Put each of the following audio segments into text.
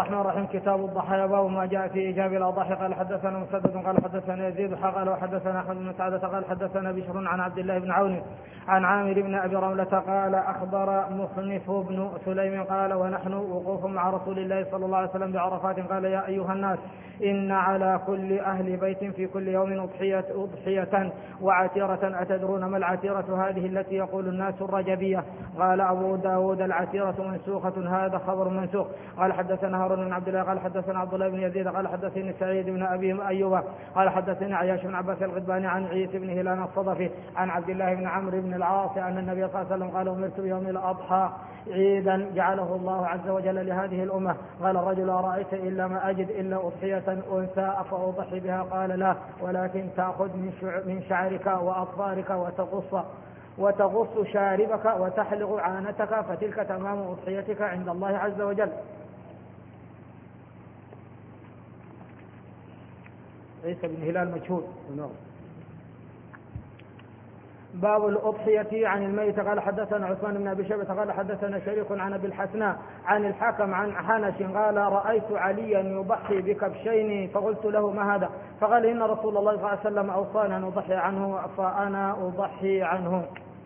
الرحمن الرحيم. كتاب الضحايا، باب ما جاء في إيجاب الأضاحي. قال حدثنا مسدد قال حدثنا يزيد قال وحدثنا أحمد بن سعدة قال حدثنا بشر عن عبد الله بن عون عن عامر بن أبي رملة قال أخبر مخنف بن سليم قال ونحن وقوف مع رسول الله صلى الله عليه وسلم بعرفات قال يا أيها الناس إن على كل أهل بيت في كل يوم أضحية وعتيرة، أتدرون ما العتيرة هذه التي يقول الناس الرجبية؟ قال أبو داود العتيرة منسوخة، هذا خبر منسوخ. قال حدثنا هارون بن عبد الله قال حدثنا عبد الله بن يزيد قال حدثني سعيد بن أبي أيوب قال حدثني عياش بن عباس الغضباني عن عيسى بن هلال الصدفي عن عبد الله بن عمرو بن العاص أن النبي صلى الله عليه وسلم قال أمرت بيوم الأضحى عيدا جعله الله عز وجل لهذه الأمة. قال الرجل أرأيت إلا ما أجد إلا أضحية أنثى أفأضحي بها؟ قال لا، ولكن تأخذ من شعرك وأظفارك وتغص شاربك وتحلق عانتك، فتلك تمام أضحيتك عند الله عز وجل. عيسى بن هلال مجهول. باب الأضحية عن الميت. قال حدثنا عثمان بن أبي شيبة قال حدثنا شريك عن أبي الحسناء عن الحكم عن حنش قال رأيت عليا يضحي بكبشين فقلت له ما هذا؟ فقال إن رسول الله صلى الله عليه وسلم أوصانا أن أضحي عنه فأنا أضحي عنه.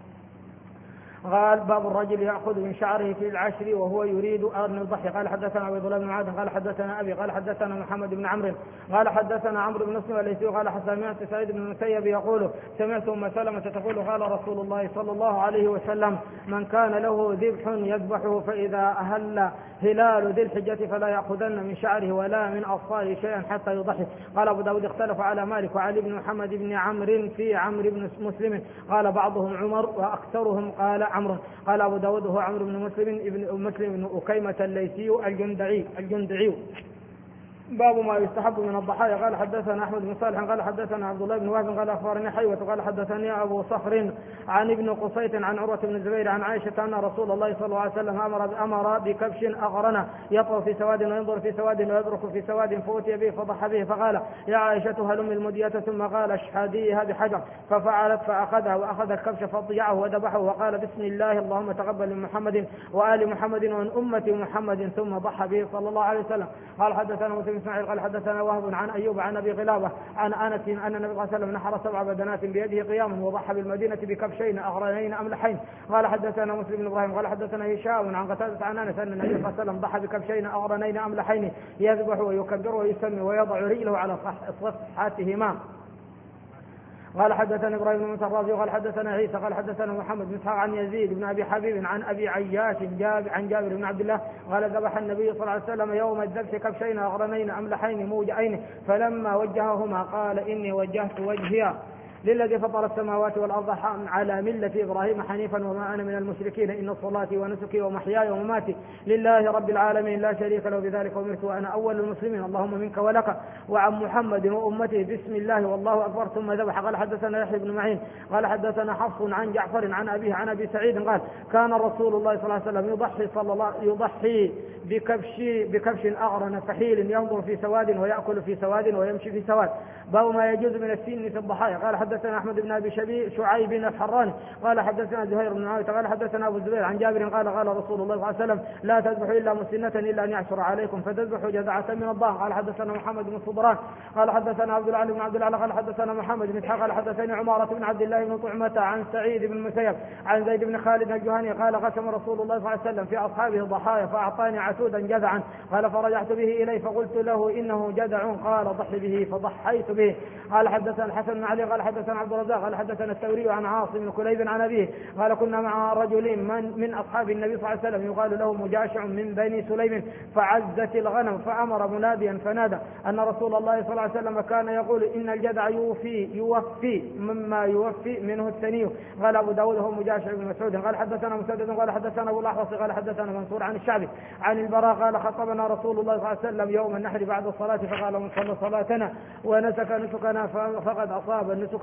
قال باب الرجل يأخذ من شعره في العشر وهو يريد أن يضحي. قال حدثنا عبد الله بن معاذ قال حدثنا أبي قال حدثنا محمد بن عمرو قال حدثنا عمرو بن مسلم الليثي قال سمعت سعيد بن المسيب يقول سمعت أم سلمة تقول قال رسول الله صلى الله عليه وسلم من كان له ذبح يذبحه فإذا أهل هلال ذي الحجة فلا يأخذن من شعره ولا من أظفاره شيئا حتى يضحي. قال أبو داود اختلف على مالك وعلي بن محمد بن عمرو في عمرو بن مسلم قال بعضهم عمر وأكثرهم قال عمرو. قال أبو داود هو عمرو بن مسلم بن أكيمة الليثي الجندعي. باب ما يستحب من الضحايا. قال حدثنا أحمد بن صالح قال حدثنا عبد الله بن وهب قال أخبرني حيوة قال حدثني أبو صخر عن ابن قصيت عن عروة بن الزبير عن عائشة أن رسول الله صلى الله عليه وسلم أمر بكبش أغرن يطوى في سواد وينظر في سواد ويبرك في سواد فأتي به فضحى به فقال يا عائشة هلم المدية ثم قال اشحذيها بحجر ففعلت فأخذها وأخذ الكبش فضيعه وذبحه وقال بسم الله اللهم تقبل من محمد وآل محمد ومن أمة محمد ثم ضحى به صلى الله عليه وسلم. قال حدثنا مسلم إسماعيل قال حدثنا وهب عن أيوب عن أبي قلابة عن أنس أن النبي صلى الله عليه وسلم نحر 7 بدنات بيده قياما وضحى بالمدينة بكبشين أغرنين أملحين. قال حدثنا مسلم بن إبراهيم قال حدثنا هشام عن قتادة عن أنس أن النبي صلى الله عليه وسلم ضحى بكبشين أغرنين أملحين يذبح ويكبر ويسمي ويضع رجله على صفحاتهما. قال حدثنا إبراهيم بن موسى الرازي قال حدثنا عيسى قال حدثنا محمد بن إسحاق عن يزيد بن أبي حبيب عن أبي عياش عن جابر بن عبد الله قال ذبح النبي صلى الله عليه وسلم يوم الذبح كبشين أغرنين أملحين موجعين فلما وجههما قال إني وجهت وجهي للذي فطر السماوات والأرض على ملة إبراهيم حنيفا وما أنا من المشركين إن صلاتي ونسكي ومحياي ومماتي لله رب العالمين لا شريك له بذلك أمرت وأنا أول المسلمين اللهم منك ولك وعن محمد وأمته بسم الله والله أكبر ثم ذبح. قال حدثنا يحيى بن معين قال حدثنا حفص عن جعفر عن أبيه عن أبي سعيد قال كان رسول الله صلى الله عليه وسلم يضحي بكبش أغرن فحيل ينظر في سواد ويأكل في سواد ويمشي في سواد. باب ما يجوز من السن في الضحايا. قال حدثنا أحمد بن أبي شعيب الحراني قال حدثنا زهير بن معاوية قال حدثنا أبو الزبير عن جابر قال رسول الله صلى الله عليه وسلم لا تذبحوا إلا مسنة إلا أن يعشر عليكم فتذبحوا جذعة من الضأن. قال حدثنا محمد بن صبران قال حدثنا عبد العلي بن عبد العلى قال حدثنا محمد بن إسحاق قال حدثني عمارة بن عبد الله بن طعمة عن سعيد بن المسيب عن زيد بن خالد الجهني قال قسم رسول الله صلى الله عليه وسلم في أصحابه ضحايا فأعطاني عسودا جذعا قال فرجعت به إليه فقلت له إنه جذع قال ضحي به فضحيت به. قال حدثنا الحسن بن علي قال حدثنا عبد الرزاق قال حدثنا الثوري عن عاصم بن كليب عن أبيه قال كنا مع رجل من أصحاب النبي صلى الله عليه وسلم يقال له مجاشع من بني سليم فعزت الغنم فأمر مناديا فنادى أن رسول الله صلى الله عليه وسلم كان يقول إن الجدع يوفي مما يوفي منه الثني. قال أبو داود هو مجاشع بن مسعود قال حدثنا مسدد قال حدثنا أبو الأحوص قال حدثنا منصور عن الشعبي عن البراء قال خطبنا رسول الله صلى الله عليه وسلم يوم النحر بعد الصلاة فقال من صلى صلاتنا ونسك نسكنا فقد أصاب النسك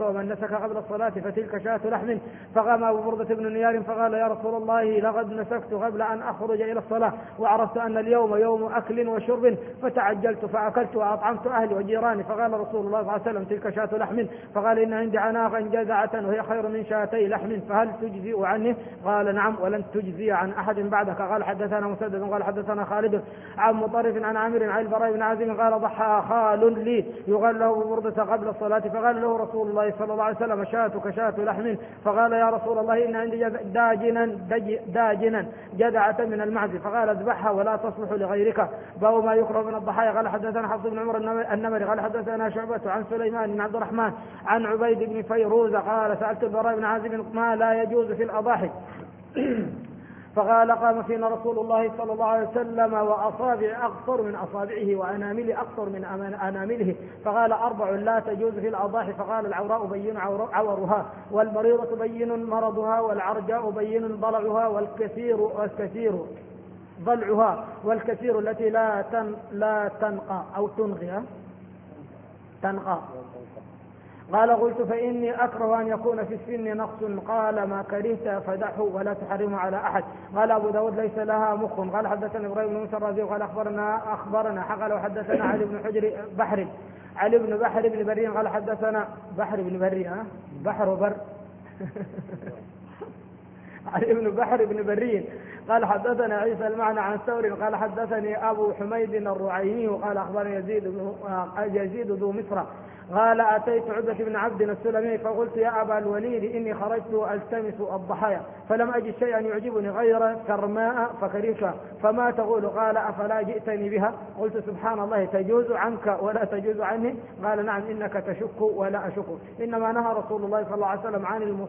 ومن نسك قبل الصلاة فتلك شاة لحم. فقام أبو بردة بن نيار فقال يا رسول الله لقد نسكت قبل أن أخرج إلى الصلاة وعرفت أن اليوم يوم أكل وشرب فتعجلت فأكلت وأطعمت أهلي وجيراني. فقال رسول الله صلى الله عليه وسلم تلك شاة لحم. فقال إن عندي عناقا جذعة وهي خير من شاتي لحم فهل تجزئ عنه؟ قال نعم ولن تجزي عن أحد بعدك. قال حدثنا مسدد قال حدثنا خالد عن مطرف عن عامر عن البراء بن عازم قال ضحى خال لي يقال له بردة قبل الصلاة فقال له رسول الله صلى الله عليه وسلم شاتك شاة لحم. فقال يا رسول الله إن عندي داجنا جذعة من المعز. فقال اذبحها ولا تصلح لغيرك. باب ما يكره من الضحايا. قال حدثنا حفص بن عمر النمري قال حدثنا شعبة عن سليمان بن عبد الرحمن عن عبيد بن فيروز قال سألت البراء بن عازم ما لا يجوز في الأضاحي فقال قام فينا رسول الله صلى الله عليه وسلم وأصابع أقصر من أصابعه وأنامل أقصر من أنامله فقال 4 لا تجوز في الأضاحي. فقال العوراء بين عورها والمريضة بين مرضها والعرجاء بين ضلعها والكثير التي لا تنقى أو تنقى. قال قلت فإني أكره أن يكون في السن نقص. قال ما كرهت فدحه ولا تحرمه على أحد. قال أبو داود ليس لها مخ. قال حدثنا إبراهيم بن موسى الرازي قال أخبرنا حقل وحدثنا علي بن بحر بن بري قال حدثنا بحر بن بري بحر وبر علي بن بحر بن بري قال حدثنا عيسى المعنى عن ثور قال حدثني أبو حميد الرعيني وقال أخبرني يزيد ذو مصر قال أتيت عبدة بن عبد السلمي فقلت يا أبا الوليد إني خرجت ألتمس الضحايا فلم أجد شيئا يعجبني غير كرماء فكرهتها فما تقول؟ قال أفلا جئتني بها؟ قلت سبحان الله تجوز عنك ولا تجوز عنه؟ قال نعم إنك تشك ولا أشك. إنما نهى رسول الله صلى الله عليه وسلم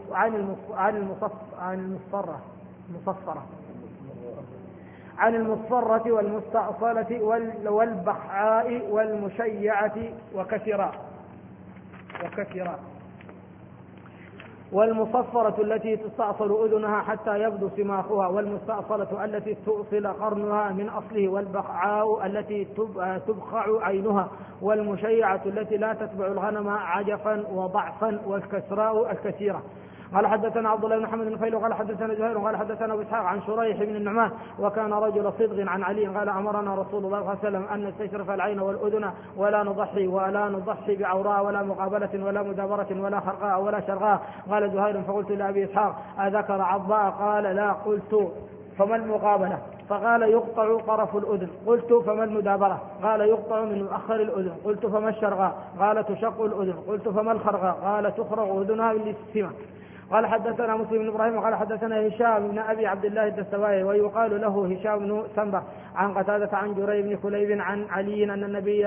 عن المصفرة والمستأصلة والبخعاء والمشيعة وكثيرا. والمصفرة التي تستأصل أذنها حتى يبدو سماخها والمستأصلة التي تؤصل قرنها من أصله والبخعاء التي تبخع عينها والمشيعة التي لا تتبع الغنم عجفا وضعفا والكسراء الكثيرة. قال حدثنا عبد الله بن محمد بن فيل قال حدثنا زهير قال حدثنا ابو اسحاق عن شريح بن النعمان وكان رجل صدق عن علي قال امرنا رسول الله صلى الله عليه وسلم ان نستشرف العين والاذن ولا نضحي بعوراء ولا مقابله ولا مدابره ولا خرقاء ولا شرقاء. قال زهير فقلت لابي اسحاق اذكر عضاء؟ قال لا. قلت فما المقابله؟ فقال يقطع طرف الأذن. قلت فما المدابرة؟ قال يقطع من مؤخر الأذن. قلت فما الشرقاء؟ قال تشق الأذن. قلت فما الخرقاء؟ قال تخرق أذنها للسمة. قال حدثنا مسلم بن إبراهيم قال حدثنا هشام بن أبي عبد الله الدستوائي ويقال له هشام بن سنبر عن قتادة عن جرير بن كليب عن علي أن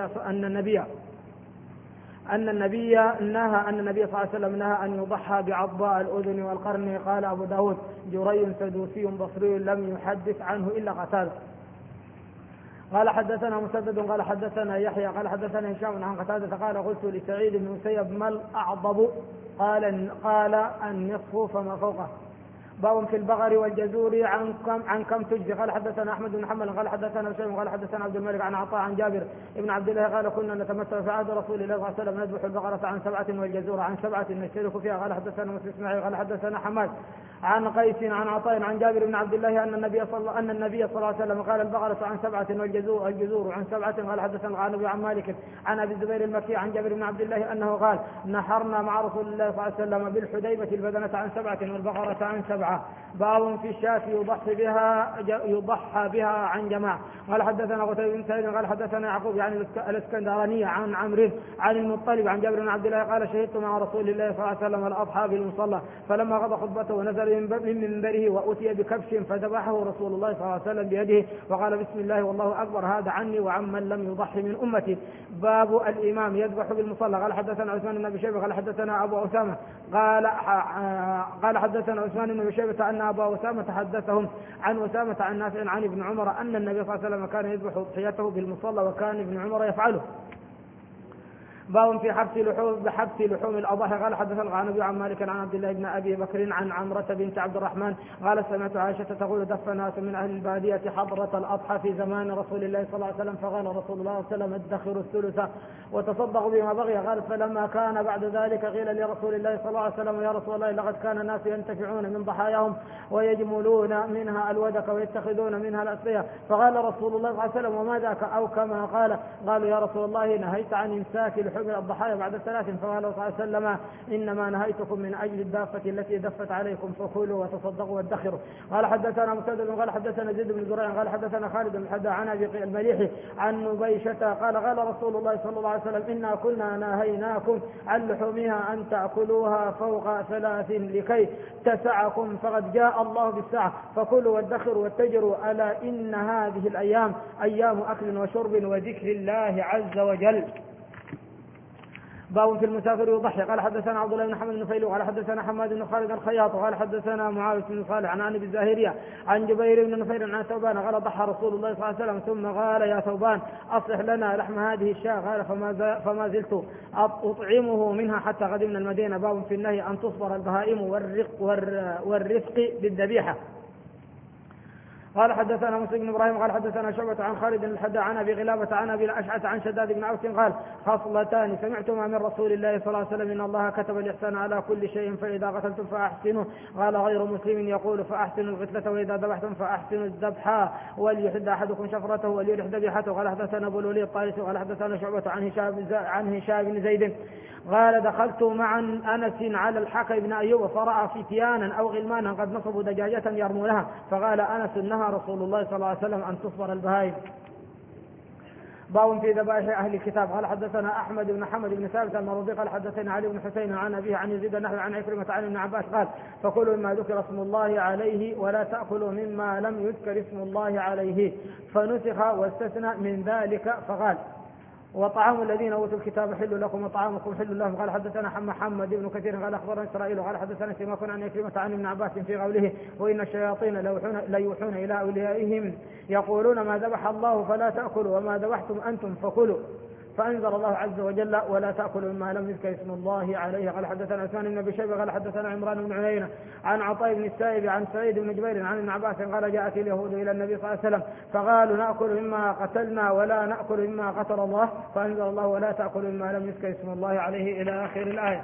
النبي صلى الله عليه وسلم نهى أن يضحى بعضاء الأذن والقرن. قال أبو داود جرير سدوسي بصري لم يحدث عنه إلا قتادة. قال حدثنا مسدد قال حدثنا يحيى قال حدثنا هشام عن قتادة قال قلت لسعيد بن مسيب ما الأعضب؟ قال النصف فما فوقه. باب في البقر والجزور عن كم تجزي. قال حدثنا احمد بن محمد قال حدثنا هشام قال حدثنا عبد الملك عن عطاء عن جابر ابن عبد الله قال كنا نتمتع في عهد رسول الله صلى الله عليه وسلم نذبح البقرة عن 7 والجزور عن 7 نشترك فيها. قال حدثنا مسلم اسماعيل قال حدثنا حماد عن قيس عن عطاء عن جابر بن عبد الله أن النبي صلى الله عليه وسلم قال البقرة عن 7 والجزور عن 7. قال حدثنا الغانبي عن مالك عن أبي الزبير المكي عن جابر بن عبد الله أنه قال نحرنا مع رسول الله صلى الله عليه وسلم بالحديبة البدنة عن 7 والبقرة عن 7. باب في الشاة يضحى بها عن جماعة. قال حدثنا قتيبة بن سعيد قال حدثنا يعقوب يعني الاسكندراني عن عمرو عن المطلب عن جابر بن عبد الله قال شهدت مع رسول الله صلى الله عليه وسلم الأضحى بالمصلى فلما قضى خطبته ونزل من منبره وأتي بكبش فذبحه رسول الله صلى الله عليه وسلم بيده وقال بسم الله والله أكبر هذا عني وعمن لم يضحي من أمتي. باب الإمام يذبح بالمصلى. قال حدثنا عثمان بن أبي شيبة قال حدثنا أبو أسامة قال حدثنا عثمان بن أبي شيبة أن أبا أسامة حدثهم عن أسامة عن نافع عن ابن عمر أن النبي صلى الله عليه وسلم كان يذبح ضحيته بالمصلى وكان ابن عمر يفعله. باب في حبس لحوم الأضاحي. قال حدثنا الغانبي عن مالك عن عبد الله بن أبي بكر عن عمرة بنت عبد الرحمن قال سمعت عائشة تقول دف ناس من أهل البادية حضرة الأضحى في زمان رسول الله صلى الله عليه وسلم فقال رسول الله صلى الله عليه وسلم ادخروا الثلث وتصدقوا بما بغي. قالت فلما كان بعد ذلك قيل لرسول الله صلى الله عليه وسلم يا رسول الله لقد كان الناس ينتفعون من ضحاياهم ويجملون منها الودك ويتخذون منها الأسقية. فقال رسول الله صلى الله عليه وسلم وما ذاك أو كما قال. قالوا يا رسول الله نهيت عن إمساك لحوم الضحايا بعد 3. فقال صلى الله عليه وسلم إنما نهيتكم من أجل الدافة التي دفت عليكم فكلوا وتصدقوا وادخروا. قال حدثنا مسدد قال حدثنا زيد بن زريع قال حدثنا خالد بن حدا عن أبي المليحي عن نبيشة قال رسول الله صلى الله عليه وسلم إنا كنا نهيناكم عن لحومها أن تأكلوها فوق 3 لكي تسعكم فقد جاء الله بالسعة فكلوا وادخروا واتجروا ألا إن هذه الأيام أيام أكل وشرب وذكر الله عز وجل. باب في المسافر يضحي. قال حدثنا عبد الله بن محمد بن فيلو قال حدثنا حماد بن خالد الخياط قال حدثنا معاوية بن صالح عن ابي الزاهرية عن جبير بن نفير عن ثوبان قال ضحى رسول الله صلى الله عليه وسلم ثم قال يا ثوبان أصلح لنا لحم هذه الشاة. قال فما زلت أطعمه منها حتى قدمنا المدينة. باب في النهي أن تصبر البهائم والرفق بالذبيحة. قال حدثنا مسلم بن ابراهيم قال حدثنا شعبة عن خالد الحدى عن ابي غلابة عن ابي الاشعث عن شداد بن اوس قال خصلتان سمعتما من رسول الله صلى الله عليه وسلم ان الله كتب الاحسان على كل شيء فاذا قتلتم فاحسنوا. قال غير مسلم يقول فاحسنوا القتلة واذا ذبحتم فاحسنوا الذبح وليحد احدكم شفرته وليرح ذبيحته. قال حدثنا ابو الوليد الطالسي قال حدثنا شعبة عن هشام بن زيد قال دخلت مع انس على الحكم بن ايوب فراى فتيانا او غلمانا قد نصبوا دجاجة يرمونها فقال انس نهى رسول الله صلى الله عليه وسلم أن تصبر البهائم. باب في ذبائح أهل الكتاب. قال حدثنا أحمد بن حمد بن ثابت المروزي قال حدثنا علي بن حسين عن أبيه عن يزيد النحوي عن عكرمة عن ابن عباس قال فكلوا مما ذكر اسم الله عليه ولا تأكلوا مما لم يذكر اسم الله عليه فنسخ واستثنى من ذلك فقال وطعام الذين اوتوا الكتاب حل لكم وطعامكم حل لهم. قال حدثنا محمد بن كثير قال اخبرنا اسرائيل قال حدثنا سماك عن عكرمة عن ابن عباس في قوله وان الشياطين ليوحون الى اوليائهم يقولون ما ذبح الله فلا تاكلوا وما ذبحتم انتم فكلوا. فأنزل الله عز وجل ولا تأكلوا مما لم يذكر اسم الله عليه. قال حدثنا عثمان بن أبي شيبة قال حدثنا عمران بن عيينة عن عطاء بن السائب عن سعيد بن جبير عن ابن عباس قال جاءت اليهود إلى النبي صلى الله عليه وسلم فقالوا نأكل مما قتلنا ولا نأكل مما قتل الله فأنزل الله ولا تأكلوا مما لم يذكر اسم الله عليه إلى آخر الآية.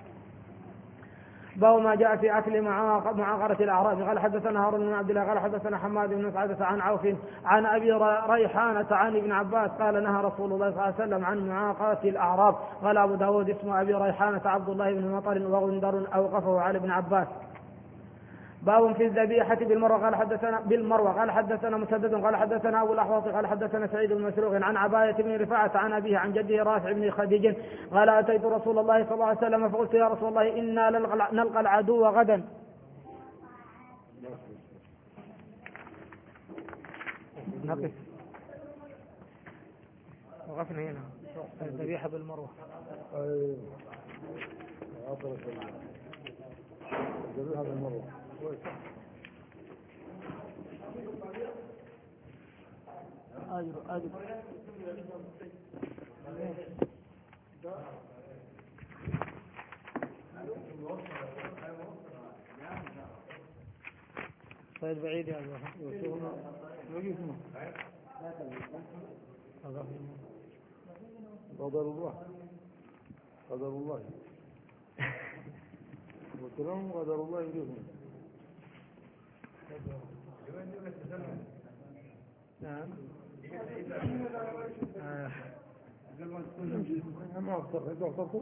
باب ما جاء في أكل معاقرة الأعراب. قال حدثنا هارون بن عبد الله قال حدثنا حماد بن سعادة عن عوف عن أبي ريحانة عن ابن عباس قال نهى رسول الله صلى الله عليه وسلم عن معاقرة الأعراب. قال أبو داود اسم أبي ريحانة عبد الله بن مطر وغندر أوقفه على ابن عباس. باب في الذبيحة بالمروة. قال حدثنا مسدد قال حدثنا أبو الأحوص قال حدثنا سعيد بن مسروق عن عباية بن رفاعة عن أبيه عن جده رافع بن خديج قال أتيت رسول الله صلى الله عليه وسلم فقلت يا رسول الله إنا نلقى العدو غدا. نقف وقفنا هنا الذبيحة بالمروة. الذبيحة بالمروة أجر طيب بعيد يا قدر الله قدر الله وكلام قدر الله يجيهم. نعم ما أخطرته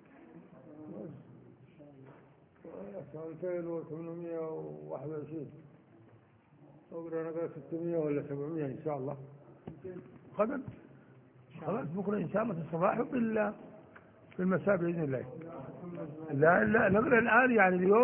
2821 أقرأ أنا 600 ولا 700 إن شاء الله غدا خلاص بكرة إن شاء الله في الصباح في المساء بإذن الله. لا نقرأ الآن يعني اليوم